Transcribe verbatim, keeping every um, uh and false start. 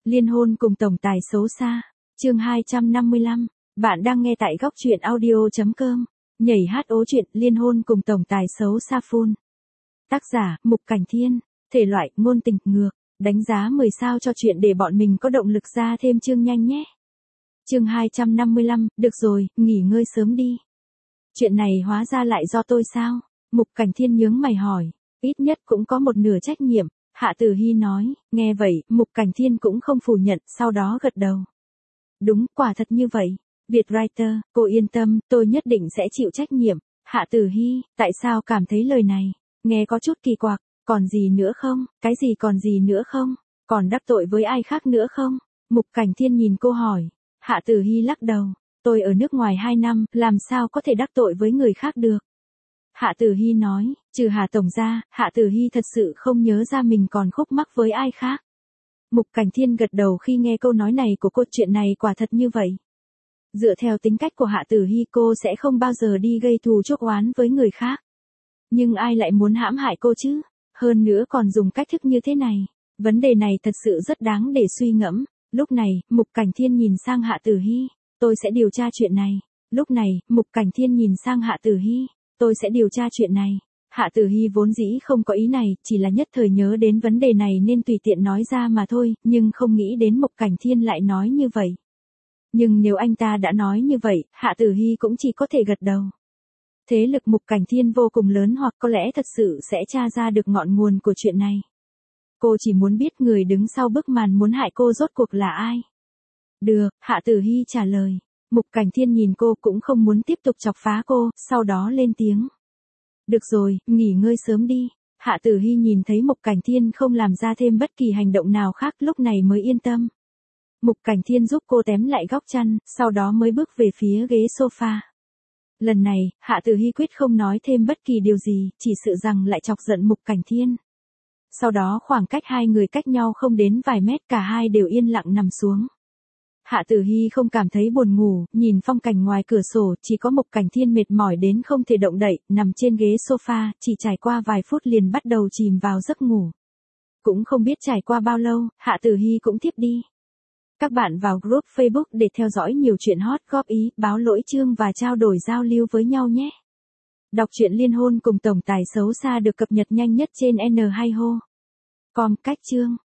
Liên hôn cùng tổng tài xấu xa, chương hai trăm năm mươi lăm, bạn đang nghe tại góc truyện audio.com, nhảy hát ố chuyện liên hôn cùng tổng tài xấu xa full. Tác giả, Mục Cảnh Thiên, thể loại, ngôn tình, ngược, đánh giá mười sao cho chuyện để bọn mình có động lực ra thêm chương nhanh nhé. Chương hai trăm năm mươi lăm, được rồi, nghỉ ngơi sớm đi. Chuyện này hóa ra lại do tôi sao? Mục Cảnh Thiên nhướng mày hỏi, ít nhất cũng có một nửa trách nhiệm. Hạ Tử Hi nói, nghe vậy, Mục Cảnh Thiên cũng không phủ nhận, sau đó gật đầu. Đúng, quả thật như vậy. Vietwriter, cô yên tâm, tôi nhất định sẽ chịu trách nhiệm. Hạ Tử Hi, tại sao cảm thấy lời này? Nghe có chút kỳ quặc, còn gì nữa không? Cái gì còn gì nữa không? Còn đắc tội với ai khác nữa không? Mục Cảnh Thiên nhìn cô hỏi. Hạ Tử Hi lắc đầu, tôi ở nước ngoài hai năm, làm sao có thể đắc tội với người khác được? Hạ Tử Hi nói, trừ Hà Tổng ra, Hạ Tử Hi thật sự không nhớ ra mình còn khúc mắc với ai khác. Mục Cảnh Thiên gật đầu khi nghe câu nói này của cô, chuyện này quả thật như vậy. Dựa theo tính cách của Hạ Tử Hi, cô sẽ không bao giờ đi gây thù chuốc oán với người khác. Nhưng ai lại muốn hãm hại cô chứ? Hơn nữa còn dùng cách thức như thế này. Vấn đề này thật sự rất đáng để suy ngẫm. Lúc này, Mục Cảnh Thiên nhìn sang Hạ Tử Hi, tôi sẽ điều tra chuyện này. Lúc này, Mục Cảnh Thiên nhìn sang Hạ Tử Hi, tôi sẽ điều tra chuyện này. Hạ Tử Hi vốn dĩ không có ý này, chỉ là nhất thời nhớ đến vấn đề này nên tùy tiện nói ra mà thôi, nhưng không nghĩ đến Mục Cảnh Thiên lại nói như vậy. Nhưng nếu anh ta đã nói như vậy, Hạ Tử Hi cũng chỉ có thể gật đầu. Thế lực Mục Cảnh Thiên vô cùng lớn, hoặc có lẽ thật sự sẽ tra ra được ngọn nguồn của chuyện này. Cô chỉ muốn biết người đứng sau bức màn muốn hại cô rốt cuộc là ai. Được, Hạ Tử Hi trả lời. Mục Cảnh Thiên nhìn cô cũng không muốn tiếp tục chọc phá cô, sau đó lên tiếng. Được rồi, nghỉ ngơi sớm đi. Hạ Tử Hi nhìn thấy Mục Cảnh Thiên không làm ra thêm bất kỳ hành động nào khác, lúc này mới yên tâm. Mục Cảnh Thiên giúp cô tém lại góc chăn, sau đó mới bước về phía ghế sofa. Lần này, Hạ Tử Hi quyết không nói thêm bất kỳ điều gì, chỉ sợ rằng lại chọc giận Mục Cảnh Thiên. Sau đó khoảng cách hai người cách nhau không đến vài mét, cả hai đều yên lặng nằm xuống. Hạ Tử Hi không cảm thấy buồn ngủ, nhìn phong cảnh ngoài cửa sổ, chỉ có Mục Cảnh Thiên mệt mỏi đến không thể động đậy, nằm trên ghế sofa, chỉ trải qua vài phút liền bắt đầu chìm vào giấc ngủ. Cũng không biết trải qua bao lâu, Hạ Tử Hi cũng thiếp đi. Các bạn vào group Facebook để theo dõi nhiều chuyện hot, góp ý, báo lỗi chương và trao đổi giao lưu với nhau nhé. Đọc truyện liên hôn cùng tổng tài xấu xa được cập nhật nhanh nhất trên N hai ho chấm com, cách chương.